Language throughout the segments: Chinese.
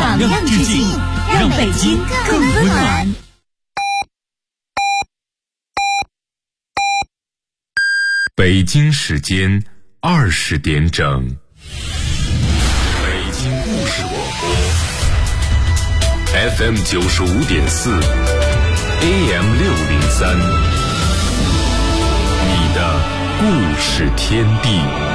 榜样致敬，让北京更温暖。 北京时间20点整，北京故事广播 FM 95.4 AM 603，你的故事天地。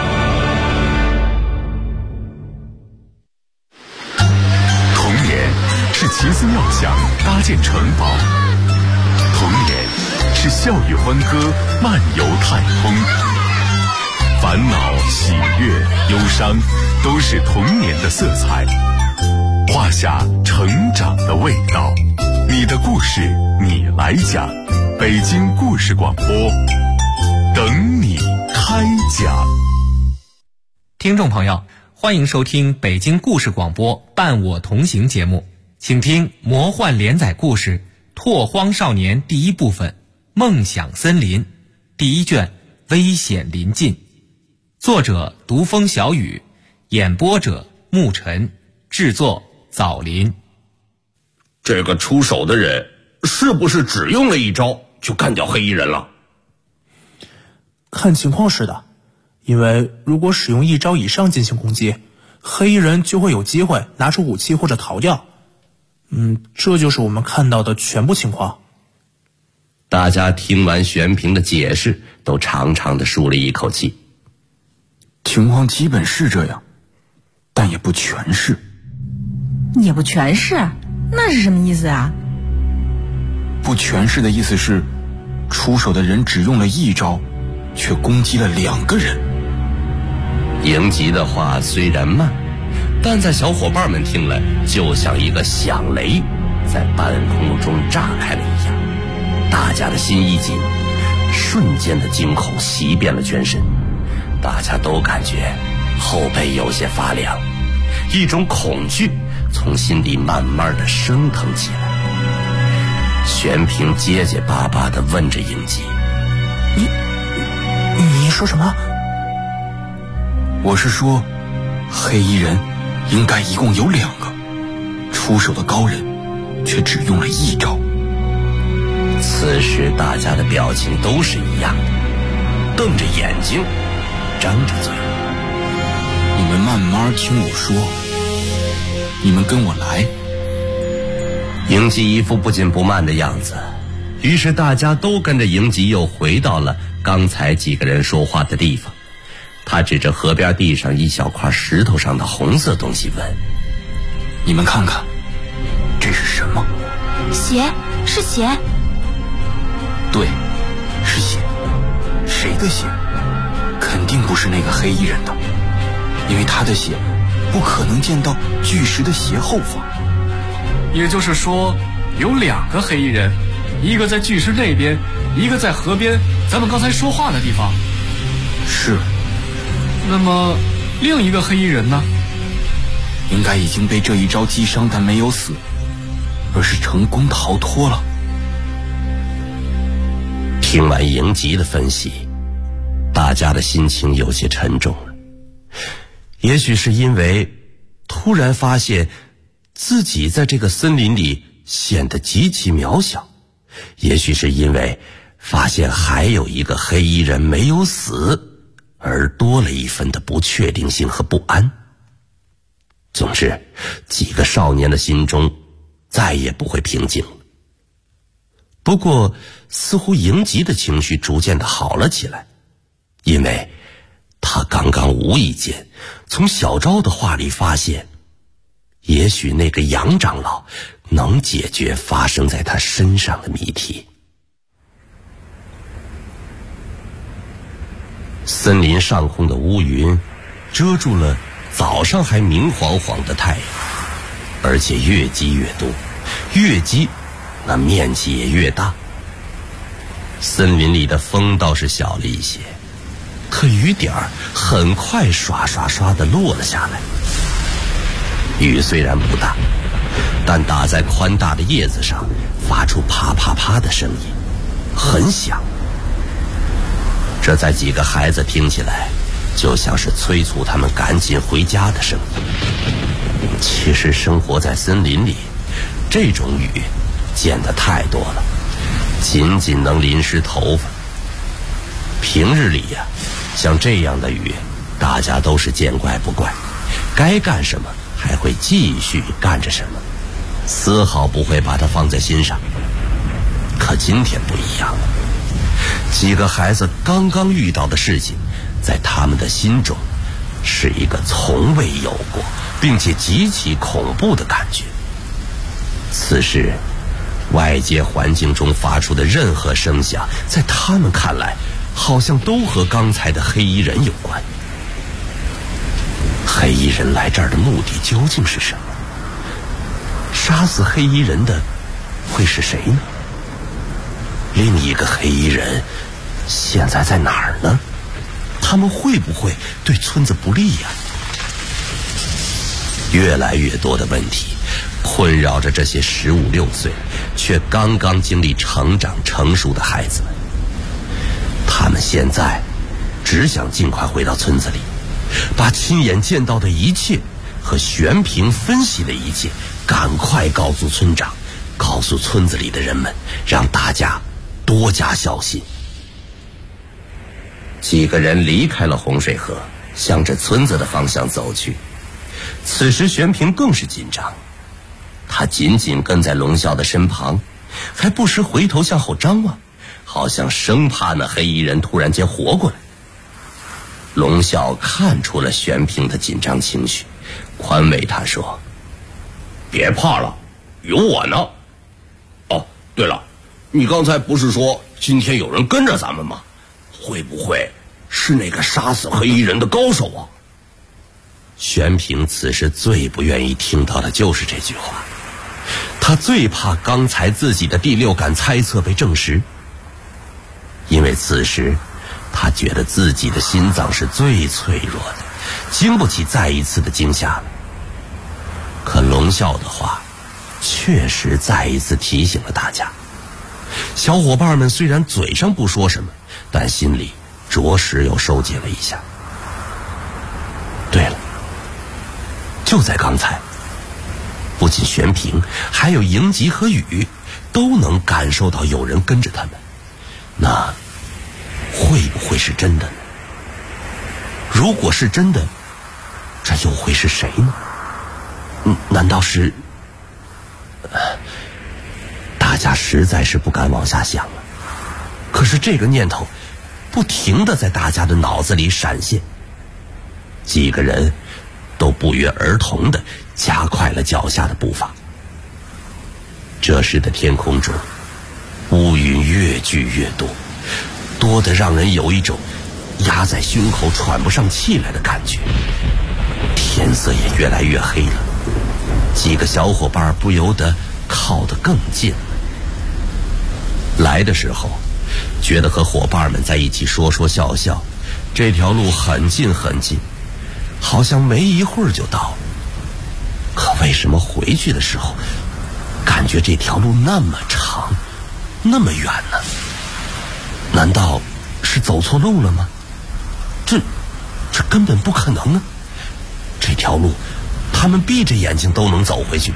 童年是奇思妙想搭建城堡，童年是笑语欢歌漫游太空，烦恼喜悦忧伤都是童年的色彩，画下成长的味道。你的故事你来讲，北京故事广播等你开讲。 听众朋友，欢迎收听北京故事广播伴我同行节目，请听魔幻连载故事《拓荒少年》第一部分《梦想森林》第一卷危险临近，作者独风小雨，演播者沐晨，制作枣林。 这个出手的人是不是只用了一招就干掉黑衣人了？ 看情况是的，因为如果使用一招以上进行攻击，黑衣人就会有机会拿出武器或者逃掉。这就是我们看到的全部情况。 大家听完玄平的解释，都长长的舒了一口气。 情况基本是这样，但也不全是。 也不全是？那是什么意思啊？ 不全是的意思是，出手的人只用了一招，却攻击了2个人。 迎吉的话虽然慢，但在小伙伴们听来，就像一个响雷在半空中炸开了一样。大家的心一紧，瞬间的惊恐袭遍了全身，大家都感觉后背有些发凉，一种恐惧从心里慢慢的升腾起来。玄平结结巴巴地问着迎吉： 你说什么？ 我是说，黑衣人应该一共有2个，出手的高人却只用了一招。 此时大家的表情都是一样的，瞪着眼睛，张着嘴。 你们慢慢听我说，你们跟我来。 迎吉一副不紧不慢的样子，于是大家都跟着迎吉又回到了刚才几个人说话的地方。他指着河边地上一小块石头上的红色东西问： 你们看看，这是什么？ 血，是血。 对，是血。谁的血？肯定不是那个黑衣人的，因为他的血不可能溅到巨石的斜后方。 也就是说，有2个黑衣人，一个在巨石那边，一个在河边咱们刚才说话的地方。 是。 那么另一个黑衣人呢？ 应该已经被这一招击伤，但没有死，而是成功逃脱了。 听完迎吉的分析，大家的心情有些沉重了。也许是因为突然发现自己在这个森林里显得极其渺小，也许是因为发现还有一个黑衣人没有死，而多了一分的不确定性和不安。总之，几个少年的心中再也不会平静了。不过似乎迎吉的情绪逐渐的好了起来，因为他刚刚无意间从小昭的话里发现，也许那个杨长老能解决发生在他身上的谜题。森林上空的乌云遮住了早上还明晃晃的太阳，而且越积越多，越积那面积也越大。森林里的风倒是小了一些，可雨点儿很快刷刷刷地落了下来。雨虽然不大，但打在宽大的叶子上，发出啪啪啪的声音，很响。这在几个孩子听起来就像是催促他们赶紧回家的声音。 其实生活在森林里，这种雨见得太多了，仅仅能淋湿头发。平日里呀，像这样的雨，大家都是见怪不怪，该干什么还会继续干着什么，丝毫不会把它放在心上。可今天不一样了，几个孩子刚刚遇到的事情，在他们的心中是一个从未有过并且极其恐怖的感觉。此时外界环境中发出的任何声响，在他们看来好像都和刚才的黑衣人有关。黑衣人来这儿的目的究竟是什么？杀死黑衣人的会是谁呢？另一个黑衣人现在在哪儿呢？他们会不会对村子不利呀？越来越多的问题困扰着这些15、16岁却刚刚经历成长成熟的孩子们。他们现在只想尽快回到村子里，把亲眼见到的一切和玄平分析的一切赶快告诉村长，告诉村子里的人们，让大家多加小心。几个人离开了洪水河，向着村子的方向走去。此时玄平更是紧张，他紧紧跟在龙啸的身旁，还不时回头向后张望，好像生怕那黑衣人突然间活过来。龙啸看出了玄平的紧张情绪，宽慰他说：“ 别怕了，有我呢。哦，对了，你刚才不是说今天有人跟着咱们吗？会不会是那个杀死黑衣人的高手啊？” 玄平此时最不愿意听到的就是这句话，他最怕刚才自己的第六感猜测被证实，因为此时他觉得自己的心脏是最脆弱的，经不起再一次的惊吓了。可龙啸的话确实再一次提醒了大家，小伙伴们虽然嘴上不说什么，但心里着实又收紧了一下。对了，就在刚才，不仅玄平，还有迎吉和雨都能感受到有人跟着他们，那会不会是真的呢？如果是真的，这又会是谁呢？难道是……大家实在是不敢往下想了。可是这个念头不停地在大家的脑子里闪现，几个人都不约而同地加快了脚下的步伐。这时的天空中乌云越聚越多，多得让人有一种压在胸口喘不上气来的感觉。天色也越来越黑了，几个小伙伴不由得靠得更近了。来的时候觉得和伙伴们在一起说说笑笑，这条路很近很近，好像没一会儿就到了。可为什么回去的时候感觉这条路那么长那么远呢？难道是走错路了吗？这根本不可能啊！这条路他们闭着眼睛都能走回去。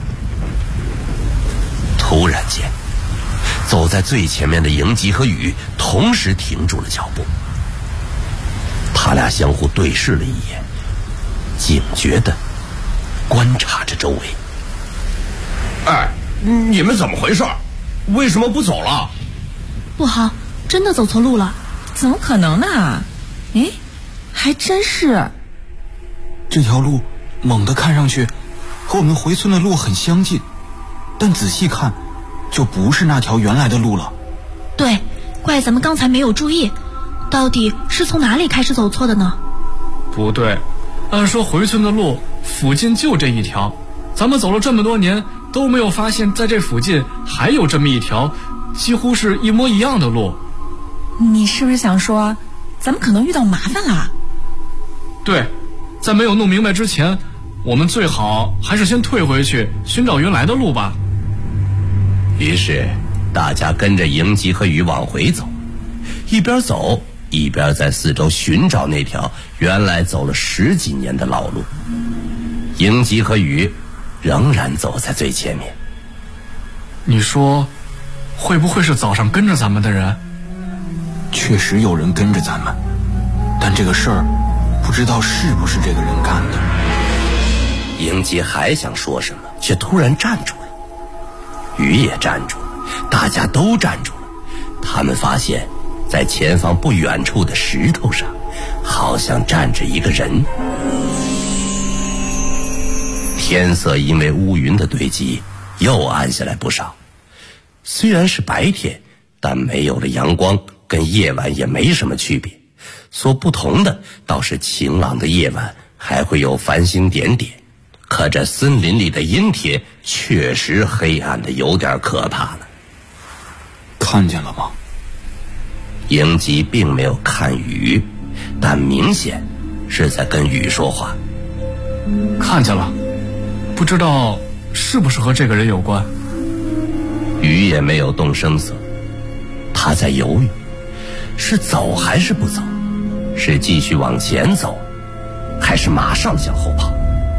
突然间，走在最前面的迎吉和雨同时停住了脚步，他俩相互对视了一眼，警觉地观察着周围。 哎，你们怎么回事？为什么不走了？ 不好，真的走错路了。 怎么可能呢？诶，还真是。 这条路猛地看上去和我们回村的路很相近，但仔细看就不是那条原来的路了。 对，怪咱们刚才没有注意，到底是从哪里开始走错的呢？ 不对，按说回村的路附近就这一条，咱们走了这么多年都没有发现在这附近还有这么一条几乎是一模一样的路。 你是不是想说咱们可能遇到麻烦了？ 对，在没有弄明白之前，我们最好还是先退回去寻找原来的路吧。 于是大家跟着迎吉和雨往回走，一边走一边在四周寻找那条原来走了10几年的老路。 迎吉和雨仍然走在最前面。 你说，会不会是早上跟着咱们的人？ 确实有人跟着咱们，但这个事儿不知道是不是这个人干的。 迎吉还想说什么，却突然站住了。雨也站住了，大家都站住了。他们发现在前方不远处的石头上好像站着一个人。天色因为乌云的堆积又暗下来不少，虽然是白天，但没有了阳光，跟夜晚也没什么区别。所不同的倒是晴朗的夜晚还会有繁星点点，可这森林里的阴天确实黑暗的有点可怕了。 看见了吗？ 迎吉并没有看雨，但明显是在跟雨说话。 看见了，不知道是不是和这个人有关。 雨也没有动声色，他在犹豫，是走还是不走，是继续往前走，还是马上向后跑。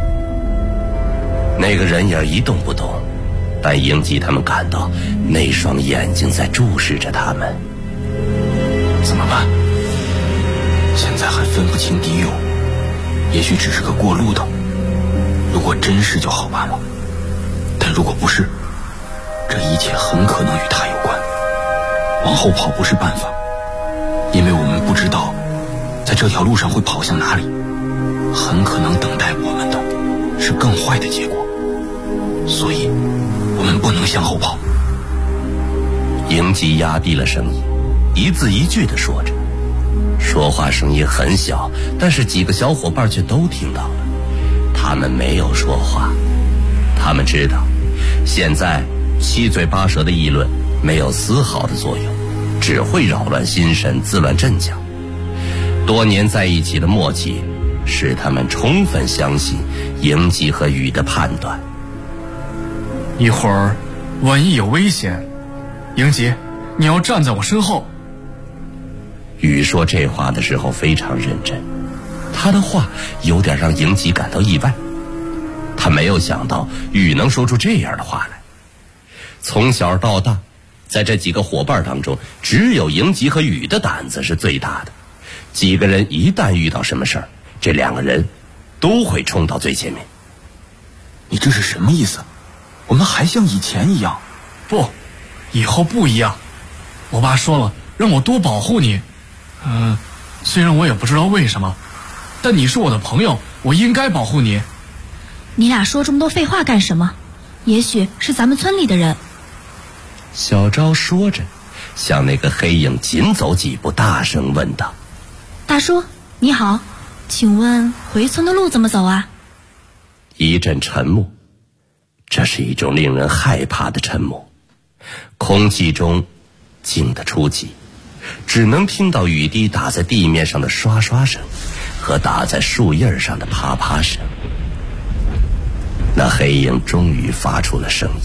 那个人影一动不动，但迎吉他们感到那双眼睛在注视着他们。 怎么办？现在还分不清敌友，也许只是个过路的。如果真是就好办了，但如果不是，这一切很可能与他有关。往后跑不是办法，因为我们不知道在这条路上会跑向哪里，很可能等待我们的是更坏的结果，所以我们不能向后跑。 迎吉压低了声音，一字一句地说着，说话声音很小，但是几个小伙伴却都听到了。他们没有说话，他们知道现在七嘴八舌的议论没有丝毫的作用，只会扰乱心神，自乱阵脚。多年在一起的默契使他们充分相信迎吉和雨的判断。 一会儿万一有危险，迎吉，你要站在我身后。 雨说这话的时候非常认真，他的话有点让迎吉感到意外。他没有想到雨能说出这样的话来。从小到大，在这几个伙伴当中，只有迎吉和雨的胆子是最大的。几个人一旦遇到什么事儿，这两个人都会冲到最前面。 你这是什么意思？我们还像以前一样？ 不，以后不一样。我爸说了，让我多保护你。虽然我也不知道为什么，但你是我的朋友，我应该保护你。 你俩说这么多废话干什么？也许是咱们村里的人。 小昭说着，向那个黑影紧走几步，大声问道： 大叔你好，请问回村的路怎么走啊？ 一阵沉默，这是一种令人害怕的沉默，空气中静得出奇，只能听到雨滴打在地面上的刷刷声和打在树叶上的啪啪声。那黑影终于发出了声音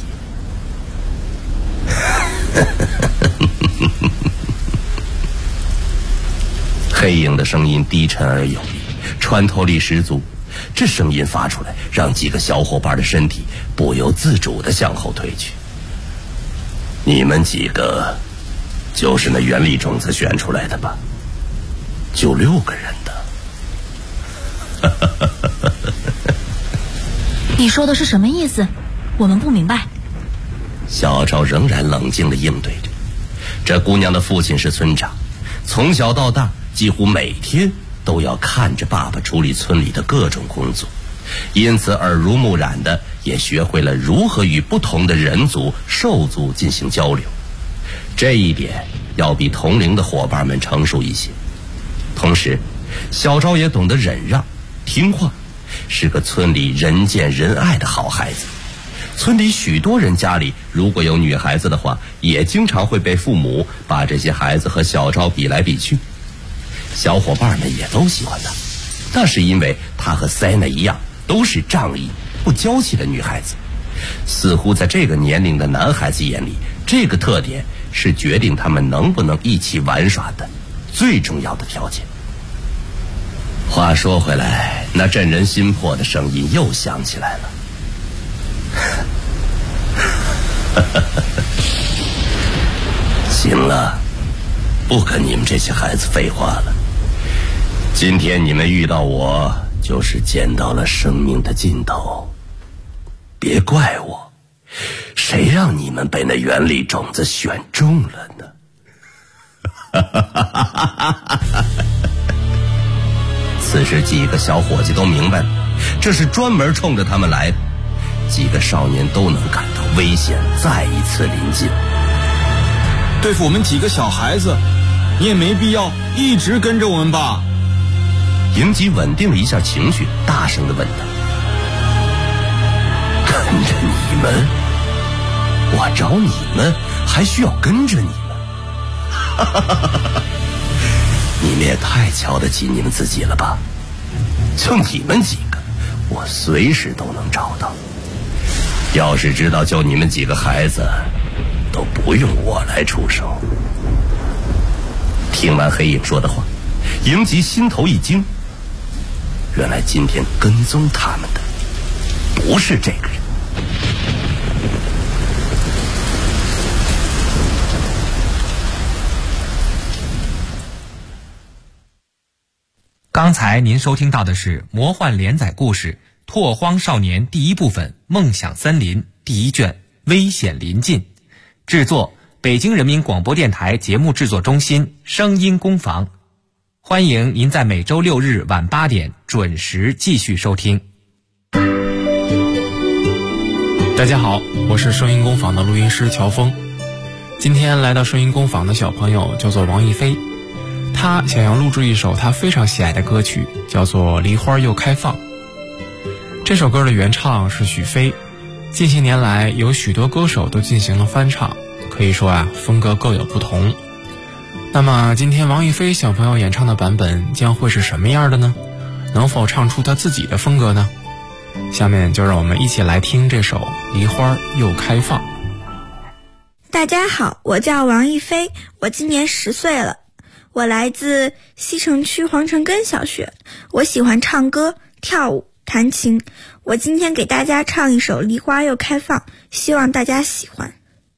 黑影的声音低沉而有力，穿透力十足。这声音发出来，让几个小伙伴的身体不由自主地向后退去。你们几个就是那原力种子选出来的吧？就6个人的。 你说的是什么意思？我们不明白。 小昭仍然冷静地应对着。这姑娘的父亲是村长，从小到大几乎每天都要看着爸爸处理村里的各种工作，因此耳濡目染的也学会了如何与不同的人族、兽族进行交流。这一点要比同龄的伙伴们成熟一些。同时，小昭也懂得忍让、听话，是个村里人见人爱的好孩子。村里许多人家里如果有女孩子的话，也经常会被父母把这些孩子和小昭比来比去。小伙伴们也都喜欢她，那是因为她和塞娜一样，都是仗义不娇气的女孩子。似乎在这个年龄的男孩子眼里，这个特点是决定他们能不能一起玩耍的最重要的条件。 话说回来，那震人心魄的声音又响起来了。行了，不跟你们这些孩子废话了。今天你们遇到我，就是见到了生命的尽头。别怪我，谁让你们被那原力种子选中了呢？此时几个小伙计都明白了，这是专门冲着他们来的。几个少年都能感到危险再一次临近。 对付我们几个小孩子，你也没必要一直跟着我们吧？ 迎吉稳定了一下情绪，大声地问他：跟着你们？我找你们还需要跟着你们？你们也太瞧得起你们自己了吧？就你们几个，我随时都能找到。要是知道就你们几个孩子，都不用我来出手。听完黑影说的话，迎吉心头一惊，原来今天跟踪他们的不是这个人。 刚才您收听到的是魔幻连载故事《拓荒少年》第一部分《梦想森林》第一卷《危险临近》，制作北京人民广播电台节目制作中心声音工坊。欢迎您在每周6日晚8点准时继续收听。 大家好，我是声音工坊的录音师乔峰。今天来到声音工坊的小朋友叫做王一飞，他想要录制一首他非常喜爱的歌曲，叫做《梨花又开放》。这首歌的原唱是许飞，近些年来有许多歌手都进行了翻唱，可以说风格各有不同。那么今天王一飞小朋友演唱的版本将会是什么样的呢？能否唱出他自己的风格呢？下面就让我们一起来听这首《梨花又开放》。 大家好，我叫王一飞，我今年10岁了，我来自西城区黄城根小学，我喜欢唱歌、跳舞、弹琴。我今天给大家唱一首《梨花又开放》，希望大家喜欢。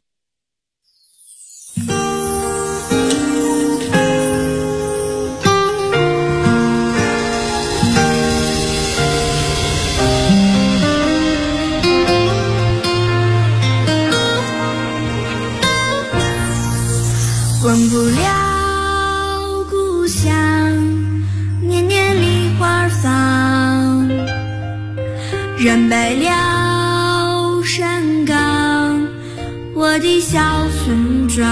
忘不了故乡，年年梨花放，染白了山岗，我的小村庄。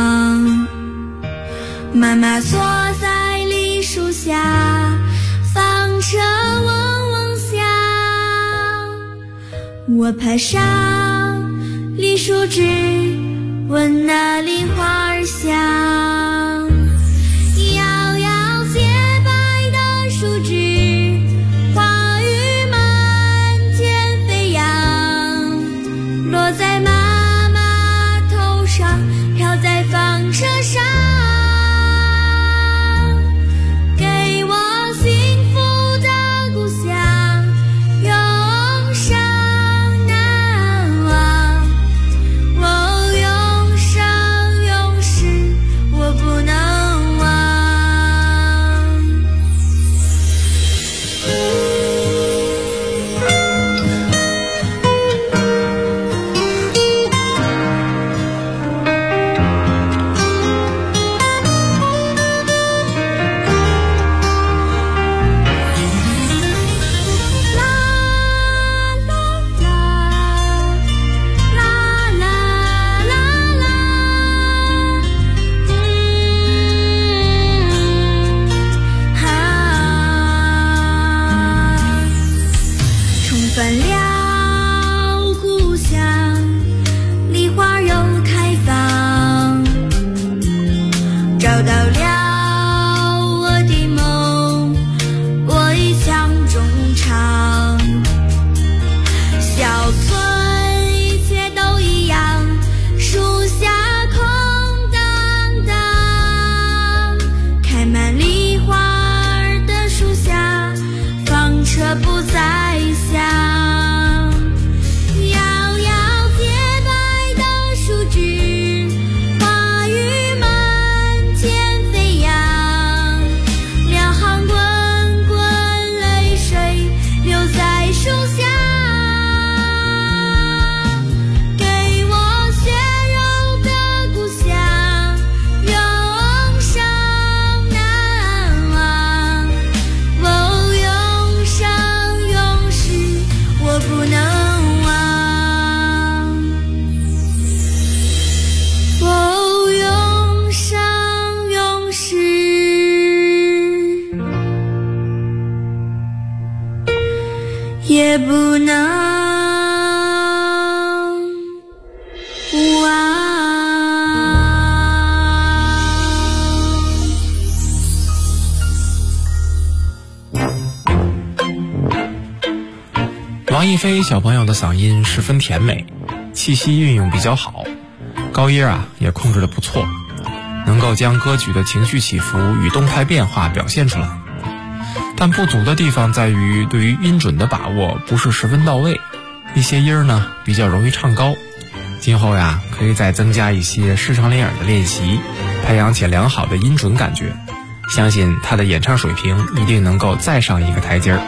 妈妈坐在梨树下，纺车嗡嗡响，我爬上梨树枝，闻那梨花儿香，摇摇洁白的树枝，花雨满天飞扬，落在妈妈头上，飘在纺车上，给我幸福的故乡，永生难忘。我永世我不一飞小朋友的嗓音十分甜美，气息运用比较好，高音也控制得不错，能够将歌曲的情绪起伏与动态变化表现出来。但不足的地方在于对于音准的把握不是十分到位，一些音呢比较容易唱高。今后可以再增加一些视唱练耳的练习，培养起良好的音准感觉，相信他的演唱水平一定能够再上一个台阶儿。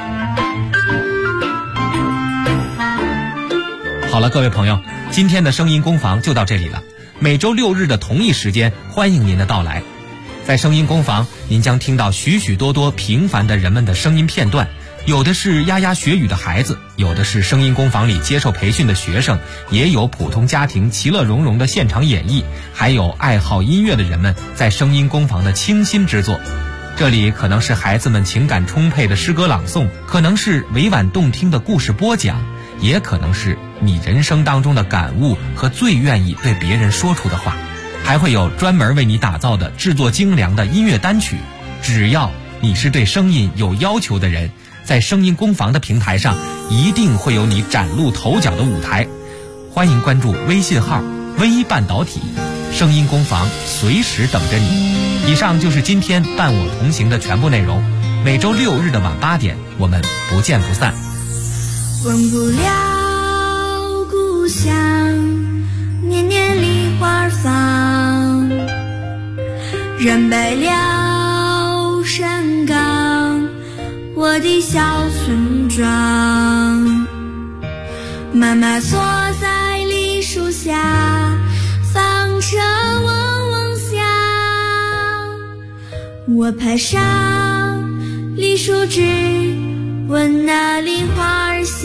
好了，各位朋友，今天的声音工坊就到这里了。每周6日的同一时间，欢迎您的到来。在声音工坊，您将听到许许多多平凡的人们的声音片段，有的是牙牙学语的孩子，有的是声音工坊里接受培训的学生，也有普通家庭其乐融融的现场演绎，还有爱好音乐的人们在声音工坊的倾心之作。这里可能是孩子们情感充沛的诗歌朗诵，可能是委婉动听的故事播讲，也可能是你人生当中的感悟和最愿意对别人说出的话，还会有专门为你打造的制作精良的音乐单曲。只要你是对声音有要求的人，在声音工坊的平台上一定会有你崭露头角的舞台。欢迎关注微信号微半导体，声音工坊随时等着你。以上就是今天伴我同行的全部内容，每周6日的晚8点，我们不见不散。 忘不了故乡，年年梨花放，染白了山岗，我的小村庄。妈妈坐在梨树下，放车嗡嗡响，我爬上梨树枝，闻那梨花香，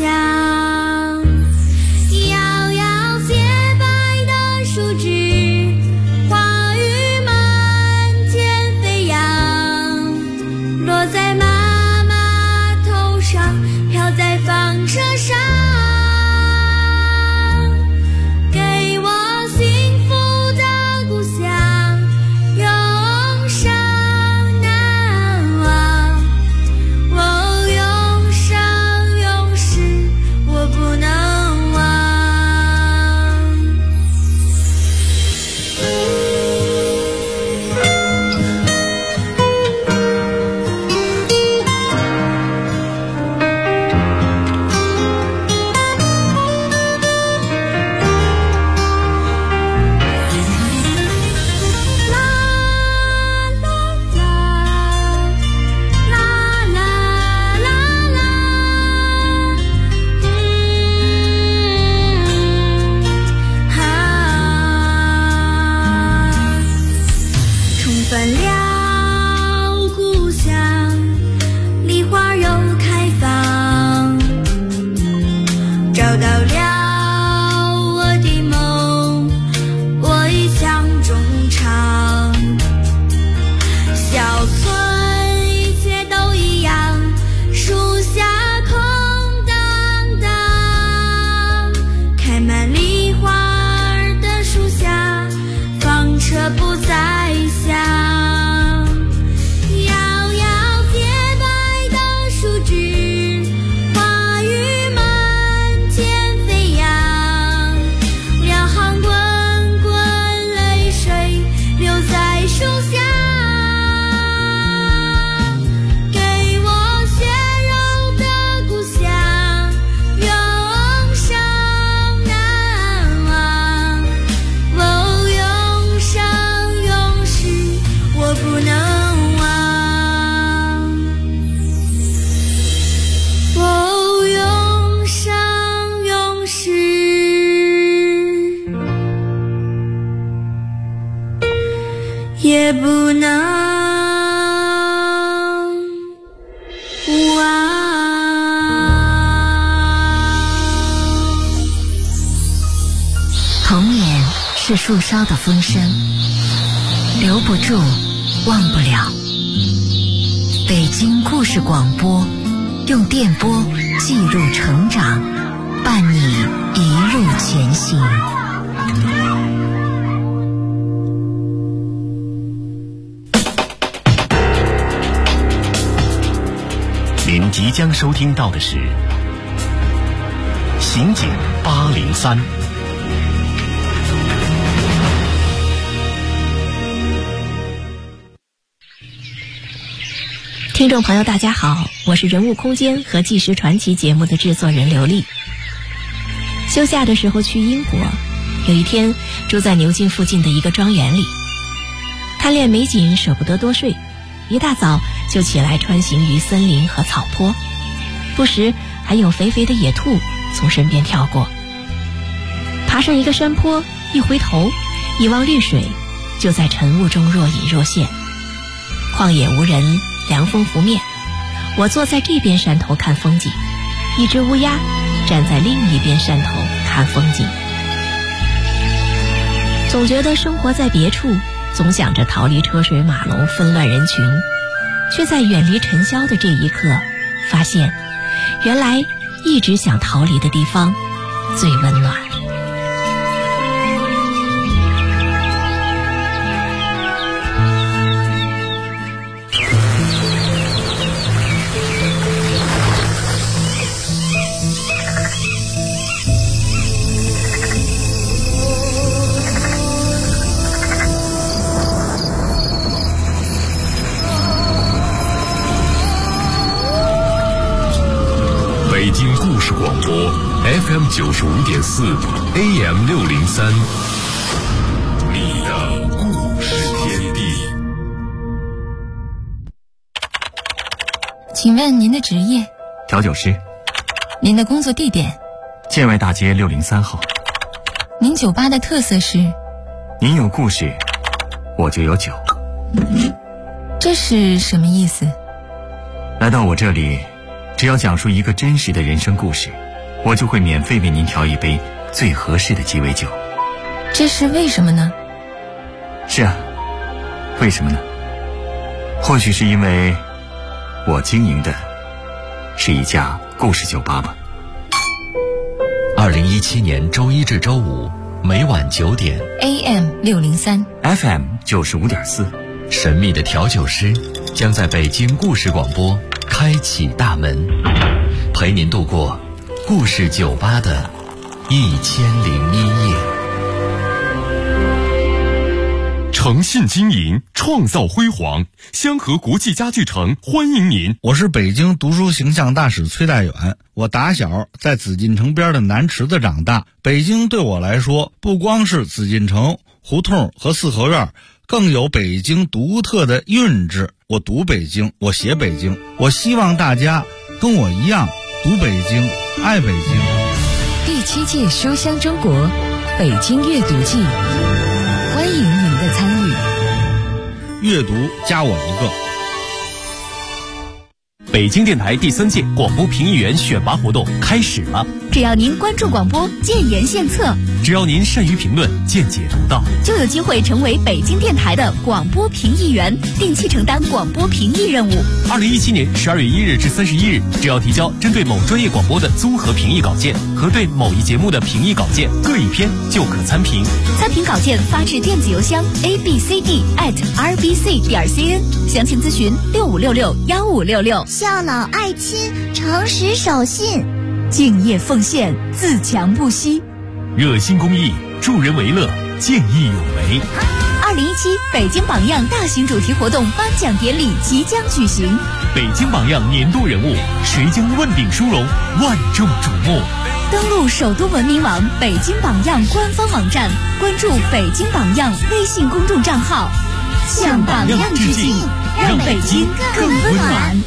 摇摇洁白的树枝，花雨满天飞扬，落在妈妈头上，飘在纺车上，给我幸福的故乡永生难忘。永生永世我不能忘。也不能忘。 童年是树梢的风声，留不住，忘不了。北京故事广播，用电波记录成长，伴你一路前行。 您即将收听到的是刑警803。 听众朋友大家好，我是人物空间和纪实传奇节目的制作人刘丽。休假的时候去英国，有一天住在牛津附近的一个庄园里，贪恋美景舍不得多睡，一大早就起来穿行于森林和草坡，不时还有肥肥的野兔从身边跳过。爬上一个山坡，一回头一望绿水，就在晨雾中若隐若现。旷野无人，凉风拂面，我坐在这边山头看风景，一只乌鸦站在另一边山头看风景。总觉得生活在别处，总想着逃离车水马龙纷乱人群，却在远离尘嚣的这一刻发现，原来一直想逃离的地方最温暖。 北京故事广播 FM 95.4 AM 603，你的故事天地。 请问您的职业？ 调酒师。 您的工作地点？ 建外大街603号。 您酒吧的特色是？ 您有故事，我就有酒。 这是什么意思？ 来到我这里，只要讲述一个真实的人生故事，我就会免费为您调一杯最合适的鸡尾酒。 这是为什么呢？ 是啊，为什么呢？或许是因为我经营的是一家故事酒吧吧。 2017年周一至周五每晚9点 AM 603 FM 95.4， 神秘的调酒师将在北京故事广播开启大门，陪您度过故事酒吧的1001夜。诚信经营，创造辉煌。香河国际家具城欢迎您。 我是北京读书形象大使崔大远。我打小在紫禁城边的南池子长大，北京对我来说不光是紫禁城、胡同和四合院，更有北京独特的韵致。我读北京，我写北京，我希望大家跟我一样读北京，爱北京。 第7届书香中国北京阅读季，欢迎您的参与。 阅读加我一个。 北京电台第3届广播评议员选拔活动开始了。 只要您关注广播，建言献策； 只要您善于评论，见解独到， 就有机会成为北京电台的广播评议员，定期承担广播评议任务。 2017年12月1日至31日，只要提交针对某专业广播的综合评议稿件和对某一节目的评议稿件各一篇，就可参评。 参评稿件发至电子邮箱 abcd@rbc.cn， 详情咨询65661566。 孝老爱亲，诚实守信， 敬业奉献，自强不息， 热心公益，助人为乐，见义勇为。 2017北京榜样大型主题活动颁奖典礼即将举行， 北京榜样年度人物，谁将问鼎殊荣，万众瞩目。 登录首都文明网北京榜样官方网站，关注北京榜样微信公众账号，向榜样致敬，让北京更温暖。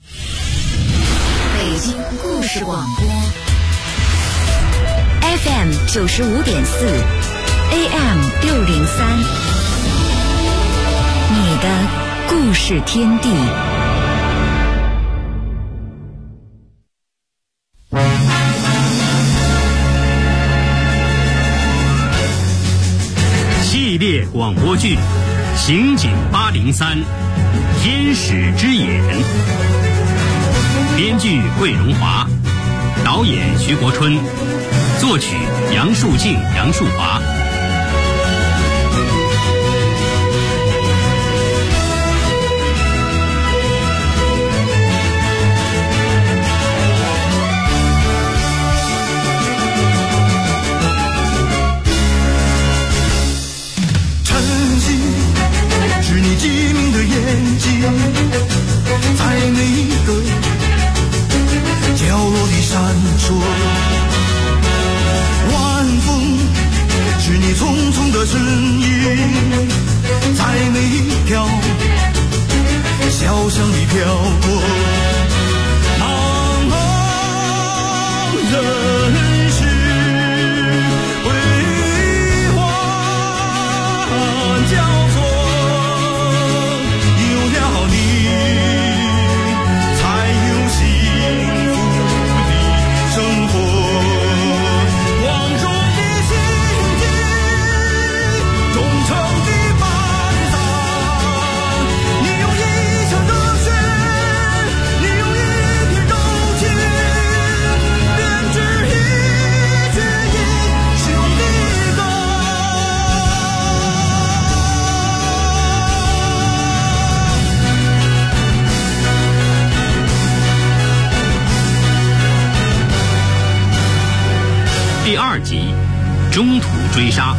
北京故事广播 FM 95.4 AM 603，你的故事天地。 系列广播剧《刑警803天使之眼》，编剧桂荣华，导演徐国春，作曲杨树庆、杨树华。 第2集，中途追杀。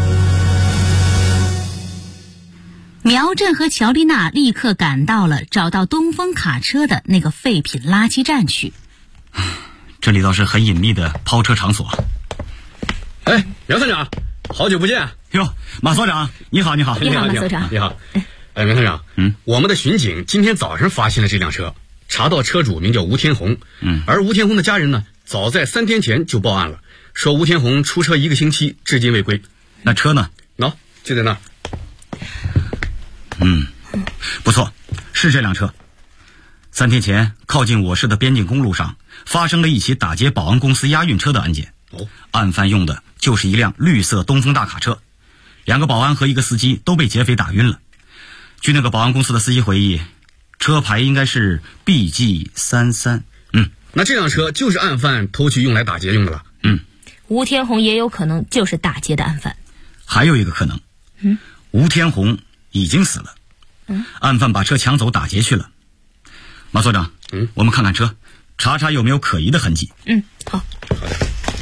苗振和乔丽娜立刻赶到了找到东风卡车的那个废品垃圾站去。 这里倒是很隐秘的抛车场所。 哎，苗探长，好久不见！ 哟，马所长，你好，你好， 你好，马所长， 你好。哎，苗探长，我们的巡警今天早上发现了这辆车，查到车主名叫吴天红，而吴天红的家人呢，早在3天前就报案了，说吴天红出车1个星期，至今未归。 那车呢？ 就在那儿。 不错，是这辆车。3天前，靠近我市的边境公路上发生了一起打劫保安公司押运车的案件。案犯用的就是一辆绿色东风大卡车，2个保安和1个司机都被劫匪打晕了。据那个保安公司的司机回忆，车牌应该是 BG33。 那这辆车就是案犯偷去用来打劫用的了。 吴天红也有可能就是打劫的案犯。 还有一个可能，吴天红已经死了，案犯把车抢走打劫去了。马所长，我们看看车，查查有没有可疑的痕迹。 好。 好的。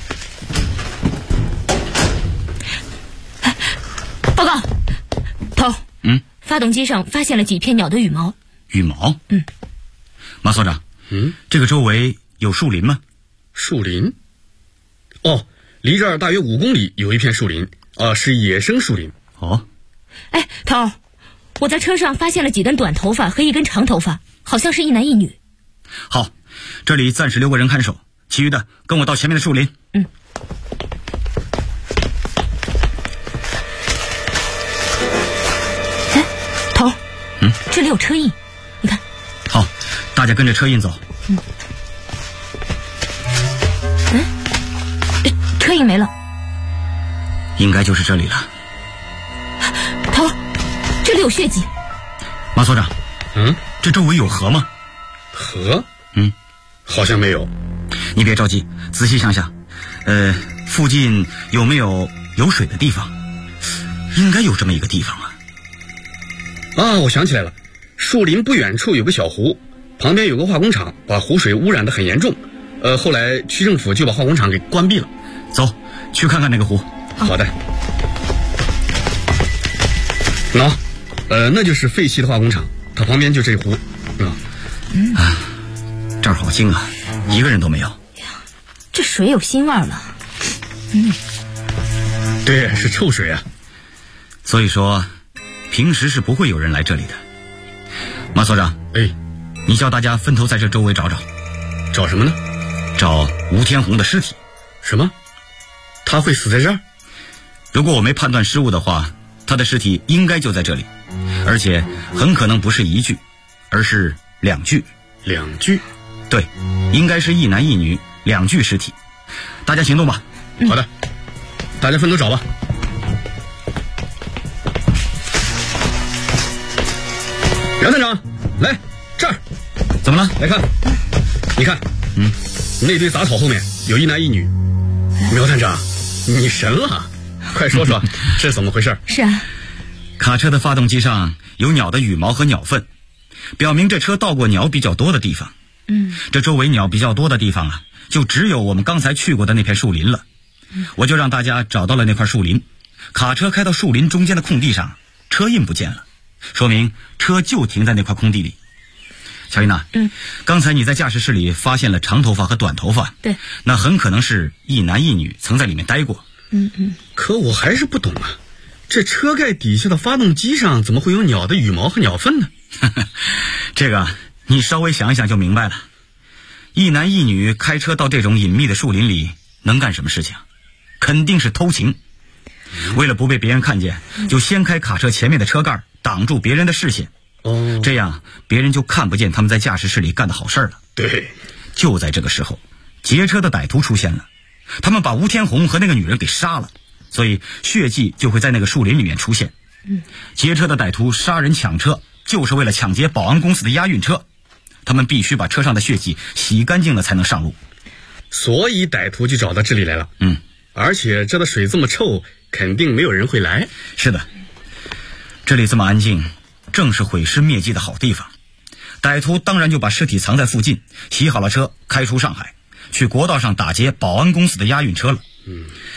报告，头。发动机上发现了几片鸟的羽毛。 羽毛？马所长，这个周围有树林吗？ 树林？离这儿大约5公里有一片树林，是野生树林。 哎，头，我在车上发现了几根短头发和1根长头发，好像是一男一女。 好，这里暂时留个人看守，其余的跟我到前面的树林。 哎，头，这里有车印，你看。 好，大家跟着车印走。 车印没了， 应该就是这里了。 头，这里有血迹。 马所长，这周围有河吗？ 河？好像没有。 你别着急，仔细想想，附近有没有有水的地方？应该有这么一个地方啊。 我想起来了，树林不远处有个小湖，旁边有个化工厂，把湖水污染得很严重。后来区政府就把化工厂给关闭了。 走，去看看那个湖。 好的。那就是废弃的化工厂，它旁边就这湖。 这儿好静啊，一个人都没有。 这水有腥味了。 对，是臭水啊。 所以说，平时是不会有人来这里的。马所长，你叫大家分头在这周围找找。 找什么呢？ 找吴天红的尸体。 什么？他会死在这儿？ 如果我没判断失误的话，他的尸体应该就在这里，而且很可能不是1具，而是2具。 2具？ 对，应该是一男一女2具尸体。大家行动吧。 好的，大家分头找吧。杨探长，来这儿。 怎么了？ 来看，你看，那堆杂草后面有一男一女。苗探长，你神了，快说说这是怎么回事？ 是啊， 卡车的发动机上有鸟的羽毛和鸟粪，表明这车到过鸟比较多的地方。这周围鸟比较多的地方啊，就只有我们刚才去过的那片树林了。我就让大家找到了那块树林，卡车开到树林中间的空地上，车印不见了，说明车就停在那块空地里。乔丽娜，刚才你在驾驶室里发现了长头发和短头发， 对， 那很可能是一男一女曾在里面待过。 可我还是不懂啊，这车盖底下的发动机上怎么会有鸟的羽毛和鸟粪呢？ 这个你稍微想一想就明白了。一男一女开车到这种隐秘的树林里能干什么事情？肯定是偷情。为了不被别人看见，就掀开卡车前面的车盖，挡住别人的视线。这样别人就看不见他们在驾驶室里干的好事了。 对， 就在这个时候，劫车的歹徒出现了，他们把吴天红和那个女人给杀了，所以血迹就会在那个树林里面出现。劫车的歹徒杀人抢车，就是为了抢劫保安公司的押运车，他们必须把车上的血迹洗干净了才能上路， 所以歹徒就找到这里来了。而且这的水这么臭，肯定没有人会来。 是的，这里这么安静，正是毁尸灭迹的好地方。歹徒当然就把尸体藏在附近，洗好了车，开出上海，去国道上打劫保安公司的押运车了。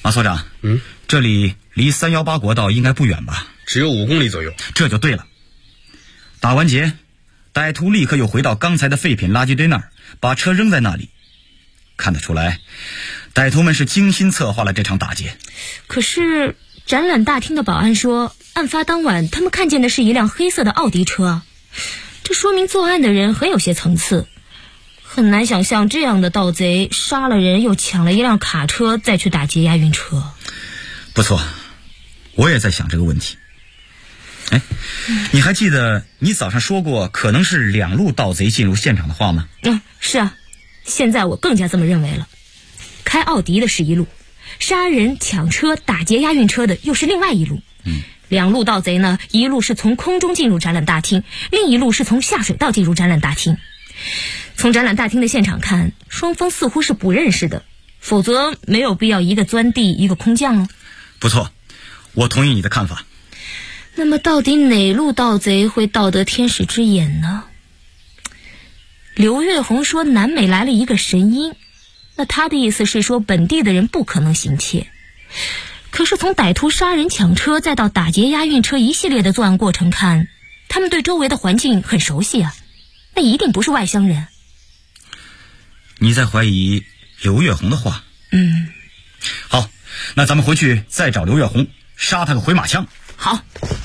马所长，这里离318国道应该不远吧？ 只有5公里左右。 这就对了。打完劫，歹徒立刻又回到刚才的废品垃圾堆那儿，把车扔在那里。看得出来，歹徒们是精心策划了这场打劫。 可是展览大厅的保安说，案发当晚他们看见的是一辆黑色的奥迪车，这说明作案的人很有些层次。很难想象这样的盗贼杀了人又抢了一辆卡车再去打劫押运车。 不错，我也在想这个问题。你还记得你早上说过可能是2路盗贼进入现场的话吗？ 是啊，现在我更加这么认为了。开奥迪的是一路，杀人抢车打劫押运车的又是另外一路。2路盗贼呢，一路是从空中进入展览大厅，另一路是从下水道进入展览大厅。从展览大厅的现场看，双方似乎是不认识的，否则没有必要一个钻地一个空降哦。 不错，我同意你的看法。 那么到底哪路盗贼会盗得天使之眼呢？刘月红说南美来了一个神鹰，那他的意思是说本地的人不可能行窃。可是从歹徒杀人抢车再到打劫押运车一系列的作案过程看，他们对周围的环境很熟悉啊，那一定不是外乡人。 你在怀疑刘月红的话？好，那咱们回去再找刘月红，杀他个回马枪。 好。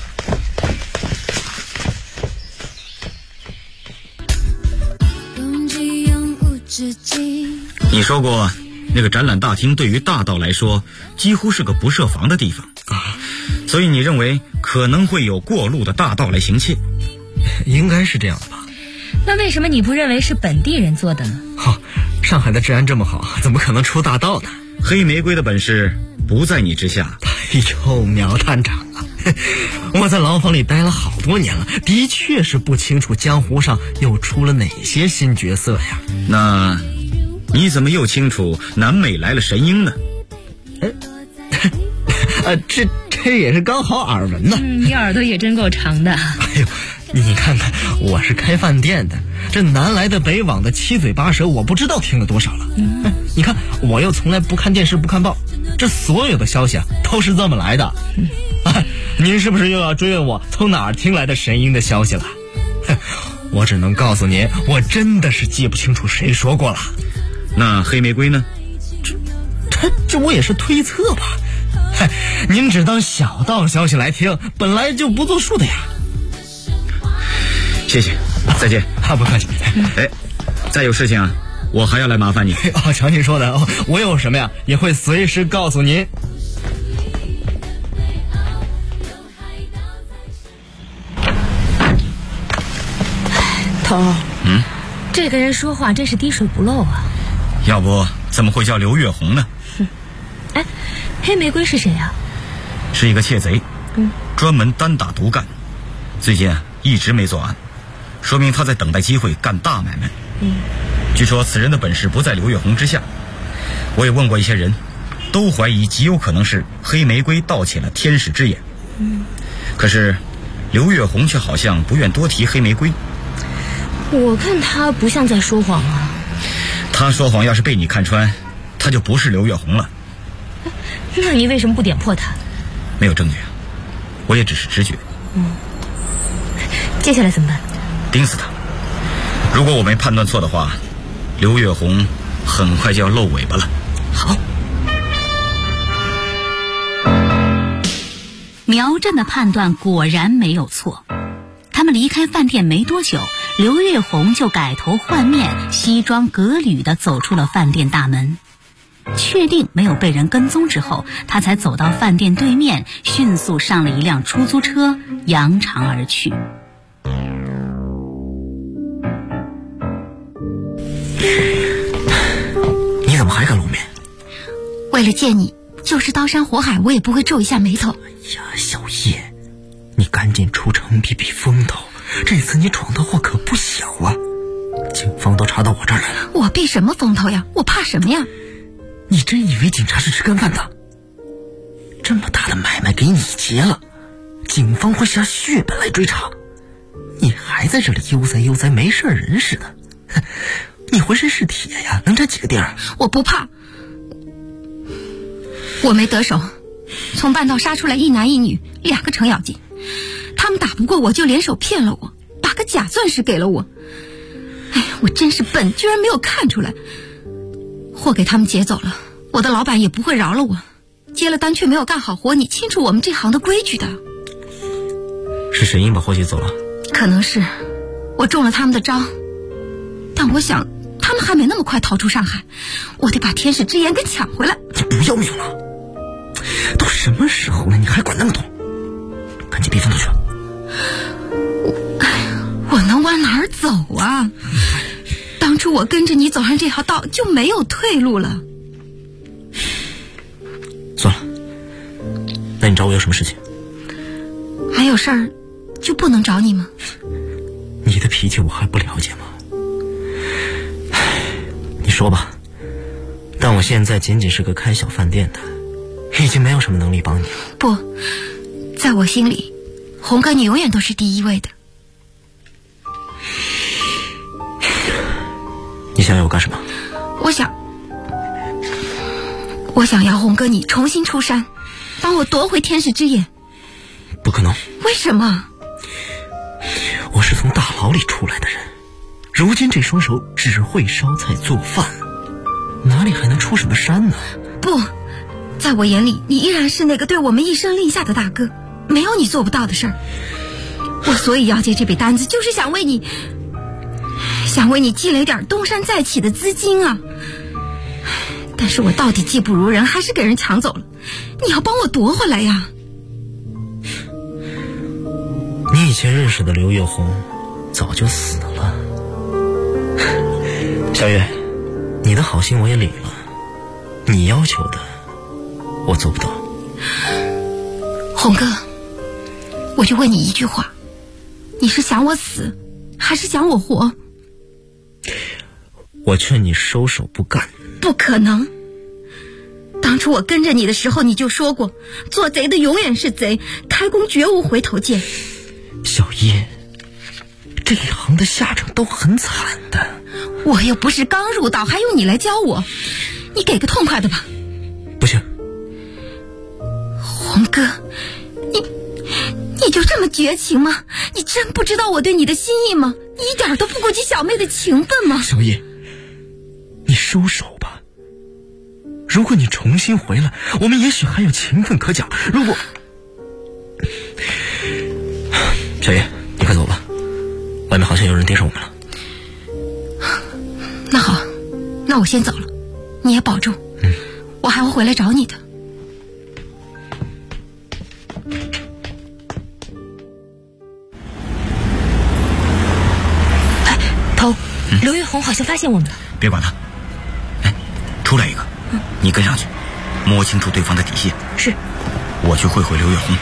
你说过那个展览大厅对于大盗来说几乎是个不设防的地方，所以你认为可能会有过路的大盗来行窃？ 应该是这样的吧。 那为什么你不认为是本地人做的呢？ 上海的治安这么好，怎么可能出大盗呢？ 黑玫瑰的本事不在你之下。 哎呦，苗探长啊，我在牢房里待了好多年了，的确是不清楚江湖上又出了哪些新角色呀。 那你怎么又清楚南美来了神鹰呢？ 这也是刚好耳闻呢。 你耳朵也真够长的。 哎呦，你看看，我是开饭店的，这南来的北往的七嘴八舌，我不知道听了多少了。你看，我又从来不看电视不看报，这所有的消息都是这么来的。您是不是又要追问我从哪儿听来的神鹰的消息了？我只能告诉您，我真的是记不清楚谁说过了。 那黑玫瑰呢？ 这我也是推测吧。您只当小道消息来听，本来就不作数的呀。 谢谢，再见。 不客气。 再有事情我还要来麻烦你。 瞧您说的，我有什么呀也会随时告诉您。 头，这个人说话真是滴水不漏啊。 要不怎么会叫刘月红呢？ 黑玫瑰是谁啊？ 是一个窃贼，专门单打独干，最近一直没作案，说明他在等待机会干大买卖。据说此人的本事不在刘月红之下，我也问过一些人，都怀疑极有可能是黑玫瑰盗窃了天使之眼。可是刘月红却好像不愿多提黑玫瑰。 我看他不像在说谎啊。 他说谎要是被你看穿，他就不是刘月红了。 那你为什么不点破他？ 没有证据，我也只是直觉。 接下来怎么办？ 盯死他。如果我没判断错的话，刘月红很快就要露尾巴了。 好。 苗震的判断果然没有错。他们离开饭店没多久，刘月红就改头换面、西装革履地走出了饭店大门。确定没有被人跟踪之后，他才走到饭店对面，迅速上了一辆出租车，扬长而去。 你怎么还敢露面？ 为了见你，就是刀山火海我也不会皱一下眉头。 哎呀，小叶，你赶紧出城避避风头，这次你闯的祸可不小啊！警方都查到我这儿来了。 我避什么风头呀？我怕什么呀？ 你真以为警察是吃干饭的？这么大的买卖给你结了，警方会下血本来追查，你还在这里悠哉悠哉没事人似的。你浑身是铁呀，能占几个地儿？ 我不怕。 我没得手，从半道杀出来一男一女，2个程咬金，他们打不过我就联手骗了我，把个假钻石给了我。哎呀，我真是笨，居然没有看出来。货给他们劫走了，我的老板也不会饶了我。接了单却没有干好活，你清楚我们这行的规矩的。 是沈英把货劫走了？ 可能是，我中了他们的招。但我想他们还没那么快逃出上海，我得把天使之眼给抢回来。 你不要命了？都什么时候了，你还管那么多？赶紧避风头去。 我能往哪儿走啊？当初我跟着你走上这条道就没有退路了。 算了，那你找我有什么事情？ 还有事儿就不能找你吗？ 你的脾气我还不了解吗？你说吧，但我现在仅仅是个开小饭店的，已经没有什么能力帮你了。 不，在我心里，红哥你永远都是第一位的。 你想要我干什么？ 我想要红哥你重新出山，帮我夺回天使之眼。 不可能。 为什么？ 我是从大牢里出来的人，如今这双手只会烧菜做饭，哪里还能出什么山呢？ 不，在我眼里你依然是那个对我们一声令下的大哥，没有你做不到的事儿。我所以要接这笔单子，就是想为你积累点东山再起的资金啊。但是我到底技不如人，还是给人抢走了。你要帮我夺回来呀。 你以前认识的刘月红早就死了。小月，你的好心我也领了，你要求的我做不到。 红哥，我就问你一句话，你是想我死还是想我活？ 我劝你收手不干。 不可能，当初我跟着你的时候你就说过，做贼的永远是贼，开弓绝无回头箭。 小叶，这一行的下场都很惨的。 我又不是刚入道，还用你来教我？你给个痛快的吧。 不行。 红哥，你就这么绝情吗？你真不知道我对你的心意吗？你一点都不顾及小妹的情分吗？ 小叶，你收手吧。如果你重新回来，我们也许还有情分可讲。如果……小叶，你快走吧，外面好像有人盯上我们了。 那好，那我先走了，你也保重。我还会回来找你的。 哎，头，刘月红好像发现我们了。 别管他。哎，出来一个，你跟上去，摸清楚对方的底细。 是。 我去会刘月红。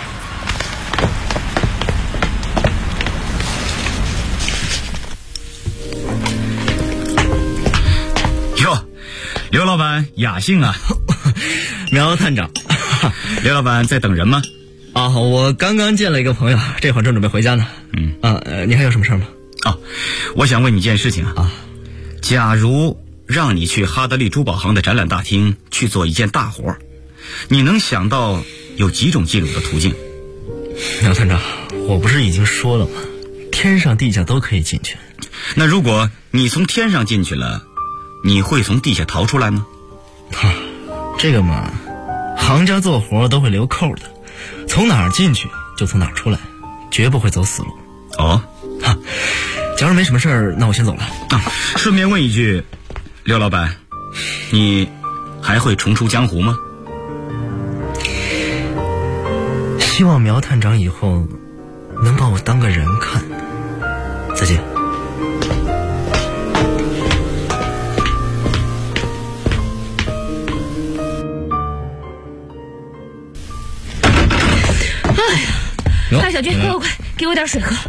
哟，刘老板雅兴啊。 苗探长。 刘老板在等人吗？ 啊，我刚刚见了一个朋友，这会儿正准备回家呢。你还有什么事吗？ 我想问你一件事情啊。假如让你去哈德利珠宝行的展览大厅去做一件大活，你能想到有几种进入的途径？ 苗探长，我不是已经说了吗？天上地下都可以进去。 那如果你从天上进去了，你会从地下逃出来吗？ 这个嘛，行家做活都会留扣的，从哪儿进去就从哪儿出来，绝不会走死路。假如没什么事儿，那我先走了。 顺便问一句，刘老板，你还会重出江湖吗？ 希望苗探长以后能把我当个人看。再见。 快，小军，快，给我点水喝。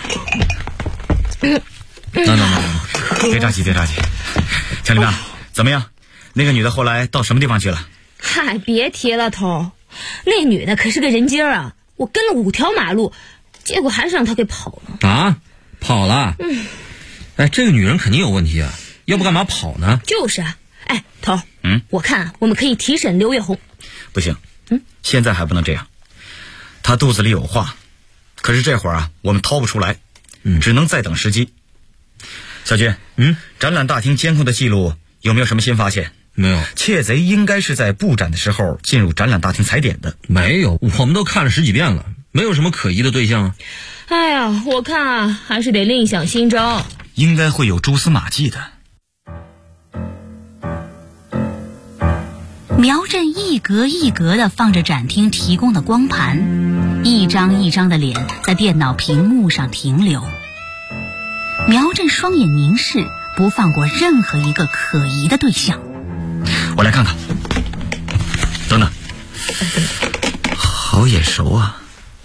别着急。强丽娜，怎么样？那个女的后来到什么地方去了？ 嗨，别提了，头。那女的可是个人精啊！我跟了5条马路，结果还是让她给跑了。 啊？跑了？这个女人肯定有问题啊，要不干嘛跑呢？ 就是啊。哎，头，我看我们可以提审刘月红。 不行，现在还不能这样。他肚子里有话，可是这会儿啊，我们掏不出来，只能再等时机。小军，展览大厅监控的记录有没有什么新发现？ 没有。 窃贼应该是在布展的时候进入展览大厅踩点的。 没有，我们都看了10几遍了，没有什么可疑的对象啊。 哎呀，我看啊，还是得另想新招。 应该会有蛛丝马迹的。 苗振一格一格地放着展厅提供的光盘，一张一张的脸在电脑屏幕上停留。苗振双眼凝视，不放过任何一个可疑的对象。 我来看看。等等，好眼熟啊！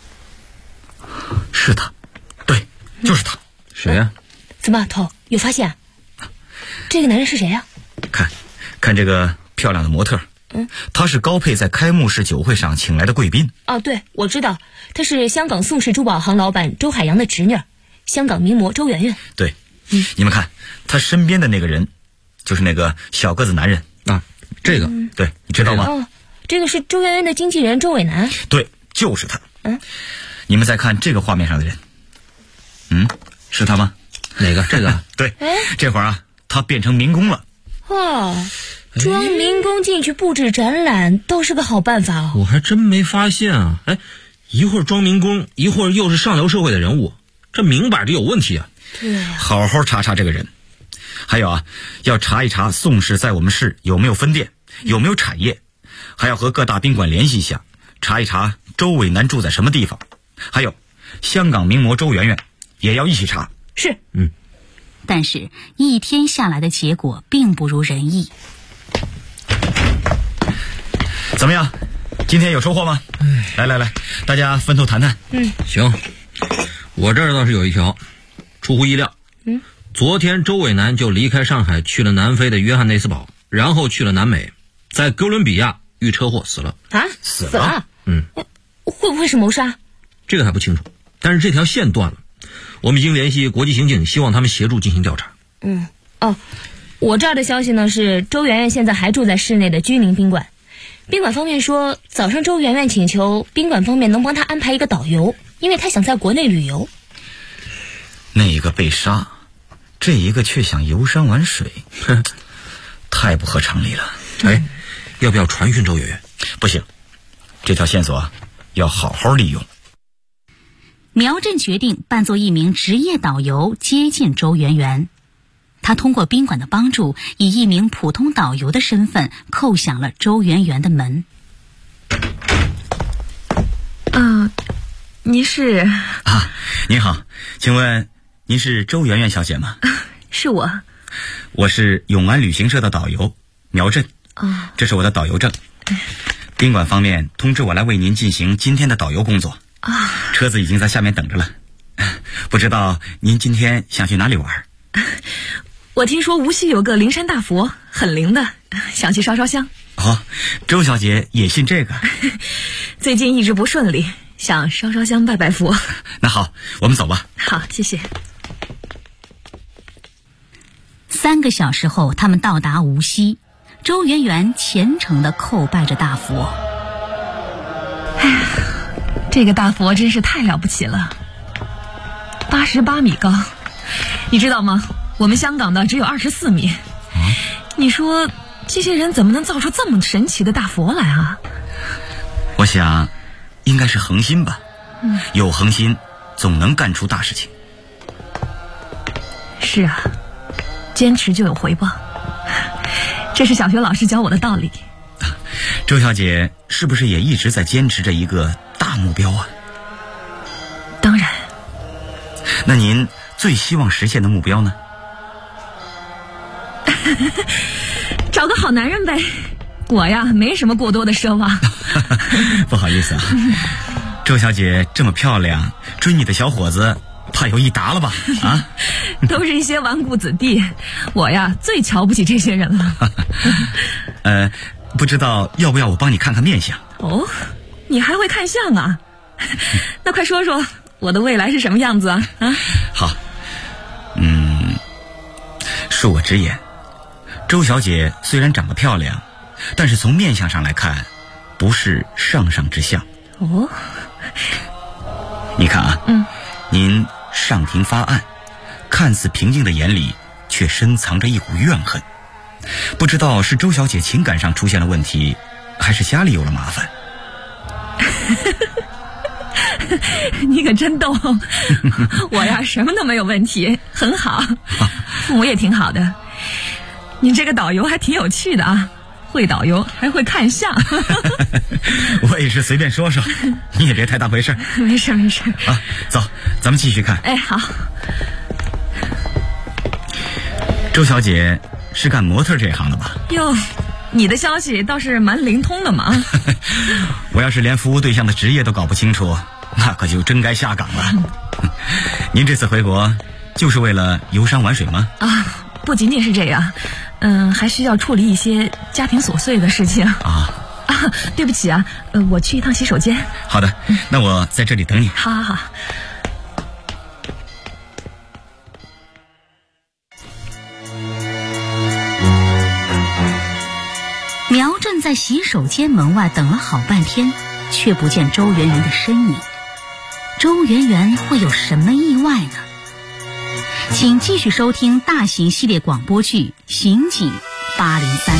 是他，对，就是他。 谁呀？ 怎么，头有发现？这个男人是谁呀？ 看这个漂亮的模特。她是高佩在开幕式酒会上请来的贵宾。 哦，对，我知道，她是香港宋氏珠宝行老板周海洋的侄女，香港名模周媛媛。 对，你们看，她身边的那个人，就是那个小个子男人啊。这个， 对，你知道吗？ 哦，这个是周媛媛的经纪人周伟南。 对，就是他。你们再看这个画面上的人，是他吗？ 哪个？这个？ 对，这会儿啊，他变成民工了。 哦。装民工进去布置展览都是个好办法哦。 我还真没发现啊！一会儿装民工，一会儿又是上流社会的人物，这明摆着有问题啊！ 对啊， 好好查查这个人。还有啊，要查一查宋氏在我们市有没有分店，有没有产业，还要和各大宾馆联系一下，查一查周伟南住在什么地方，还有香港名模周媛媛也要一起查。 是。 但是一天下来的结果并不如人意。 怎么样？今天有收获吗？来，大家分头谈谈。 行，我这儿倒是有一条，出乎意料。昨天周伟南就离开上海去了南非的约翰内斯堡，然后去了南美，在哥伦比亚遇车祸死了。 啊？死了？会不会是谋杀？ 这个还不清楚，但是这条线断了。我们已经联系国际刑警，希望他们协助进行调查。 我这儿的消息呢是周媛媛现在还住在市内的居宁宾馆。宾馆方面说，早上周媛媛请求宾馆方面能帮她安排一个导游，因为她想在国内旅游。 那一个被杀，这一个却想游山玩水，太不合常理了。 要不要传讯周媛媛？ 不行，这条线索要好好利用。 苗振决定扮作一名职业导游接近周媛媛。他通过宾馆的帮助，以一名普通导游的身份叩响了周媛媛的门。 您是？ 您好，请问您是周媛媛小姐吗？ 是我。 我是永安旅行社的导游苗振。这是我的导游证。宾馆方面通知我来为您进行今天的导游工作。车子已经在下面等着了。不知道您今天想去哪里玩？ 我听说无锡有个灵山大佛，很灵的，想去烧烧香。 周小姐也信这个？ 最近一直不顺利，想烧烧香拜拜佛。 那好，我们走吧。 好，谢谢。 3个小时后，他们到达无锡。周媛媛虔诚地叩拜着大佛。 这个大佛真是太了不起了，88米高，你知道吗？我们香港的只有24米。你说这些人怎么能造出这么神奇的大佛来啊？ 我想应该是恒心吧。有恒心总能干出大事情。 是啊，坚持就有回报，这是小学老师教我的道理。 周小姐是不是也一直在坚持着一个大目标啊？ 当然。 那您最希望实现的目标呢？ 找个好男人呗。我呀没什么过多的奢望。 不好意思啊，周小姐这么漂亮，追你的小伙子怕有一打了吧？ 都是一些纨绔子弟，我呀最瞧不起这些人了。 不知道要不要我帮你看看面相？ 你还会看相啊？那快说说我的未来是什么样子啊？ 好，恕我直言，周小姐虽然长得漂亮，但是从面相上来看， 不是上上之下。 哦， 你看啊，您上庭发案，看似平静的眼里却深藏着一股怨恨，不知道是周小姐情感上出现了问题，还是家里有了麻烦。 你可真逗，我呀什么都没有问题，很好，父母也挺好的。你这个导游还挺有趣的啊，会导游还会看相。 我也是随便说说，你也别太当回事。 没事没事啊，走，咱们继续看。 哎，好。 周小姐是干模特这行的吧？ 哟，你的消息倒是蛮灵通的嘛。 我要是连服务对象的职业都搞不清楚，那可就真该下岗了。您这次回国就是为了游山玩水吗？ 啊，不仅仅是这样，还需要处理一些家庭琐碎的事情啊。对不起啊，我去一趟洗手间。 好的，那我在这里等你。 好好好。 苗正在洗手间门外等了好半天，却不见周圆圆的身影。周圆圆会有什么意外呢？请继续收听大型系列广播剧《刑警803》。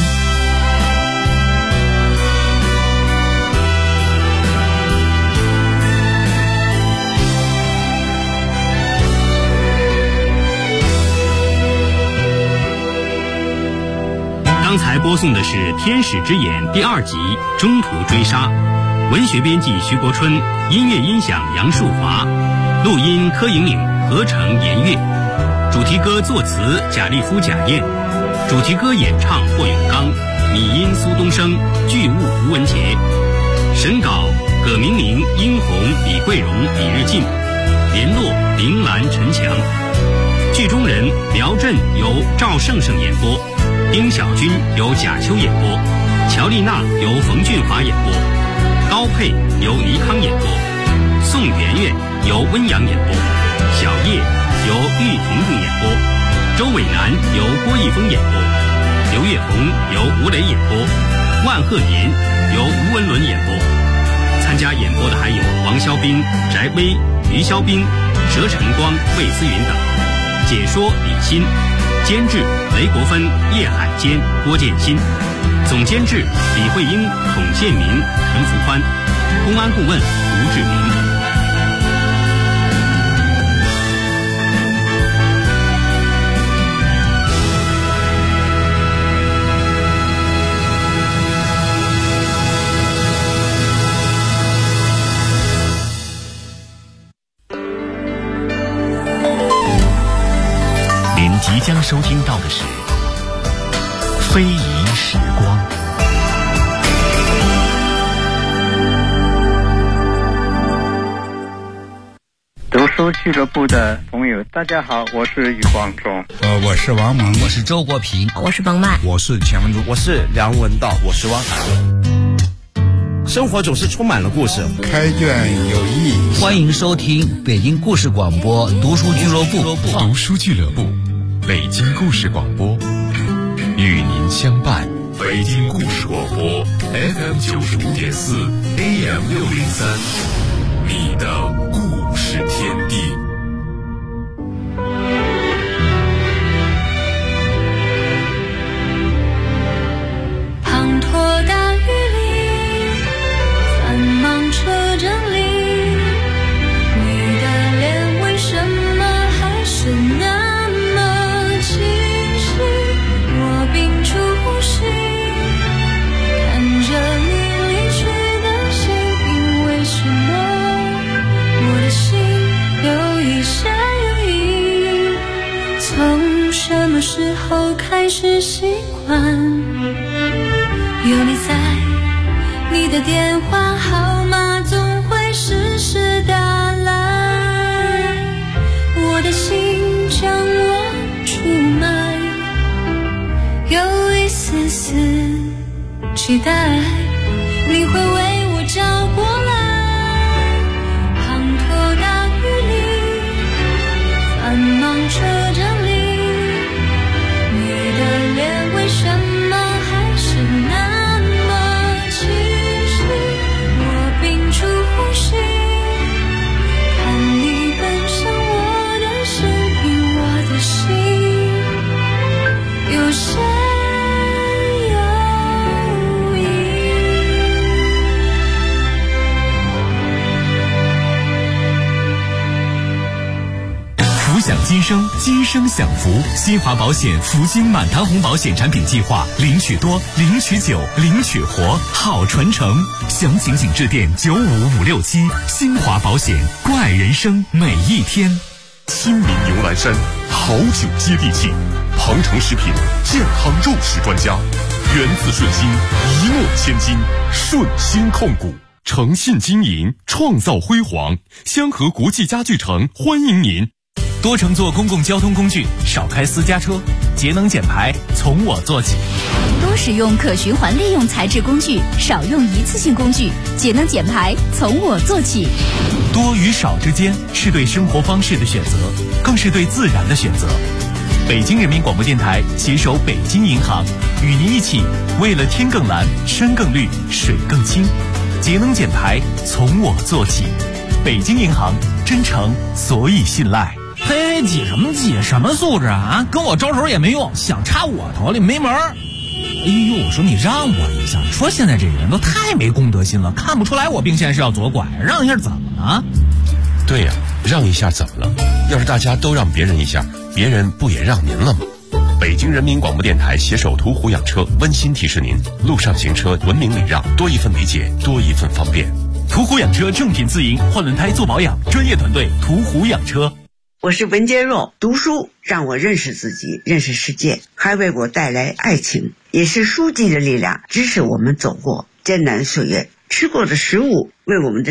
刚才播送的是《天使之眼》第2集《中途追杀》，文学编辑徐国春，音乐音响杨树华，录音柯莹莹，合成严月，主题歌作词贾立夫、贾燕，主题歌演唱霍永刚，拟音苏东升，剧务吴文杰，审稿葛明明、殷红、李桂荣、李日进，联络林兰、陈强。剧中人苗振由赵胜胜演播，丁小军由贾秋演播，乔丽娜由冯俊华演播，高佩由倪康演播，宋媛媛由温阳演播，小叶由玉婷婷演播，周伟南由郭一峰演播，刘月红由吴磊演播，万鹤年由吴文伦演播。参加演播的还有王肖兵、翟威、于肖兵、佘晨光、魏思云等。解说李欣，监制雷国芬、叶海坚、郭建新，总监制李慧英、孔建民、陈福宽，公安顾问吴志明。 即将收听到的是非遗时光。 读书俱乐部的朋友，大家好，我是余光中。 我是王蒙， 我是周国平， 我是彭曼， 我是钱文竹， 我是梁文道，我是汪涵。生活总是充满了故事， 开卷有益。 欢迎收听北京故事广播读书俱乐部。 读书俱乐部，北京故事广播，与您相伴。北京故事广播 FM 95.4 AM 603，你的故事天地。 滂沱大雨里，繁忙车阵里，你的脸为什么还是那么清晰？我屏住呼吸，看着你离去的身影，为什么我的心有一下有一？从什么时候开始习惯有你在，你的电话号码总会时时打来，我的心将我出卖，有一丝丝期待你会为我找过来。滂沱大雨里，繁忙车阵里，你的脸为什么还是那么清晰？ 生，今生享福。新华保险福星满堂红保险产品计划，领取多，领取久，领取活，好传承。详情请致电95567。新华保险，关爱人生每一天。 亲民牛栏山，好酒接地气。鹏程食品健康肉食专家，源自顺心，一诺千金，顺心控股。诚信经营，创造辉煌。香河国际家具城欢迎您。 多乘坐公共交通工具，少开私家车，节能减排从我做起。 多使用可循环利用材质工具，少用一次性工具，节能减排从我做起。 多与少之间是对生活方式的选择，更是对自然的选择。北京人民广播电台携手北京银行，与您一起为了天更蓝、山更绿、水更清，节能减排从我做起。北京银行，真诚所以信赖。 嘿，挤什么挤？什么素质啊？跟我招手也没用，想插我头里没门儿。哎呦，我说你让我一下，说现在这人都太没公德心了，看不出来我并线是要左拐，让一下怎么了？ 对呀，让一下怎么了？要是大家都让别人一下，别人不也让您了吗？北京人民广播电台携手途虎养车温馨提示您：路上行车文明礼让，多一份理解，多一份方便。 途虎养车正品自营，换轮胎做保养，专业团队途虎养车。 我是文洁若，读书让我认识自己，认识世界，还为我带来爱情，也是书籍的力量，支持我们走过艰难岁月，吃过的食物为我们的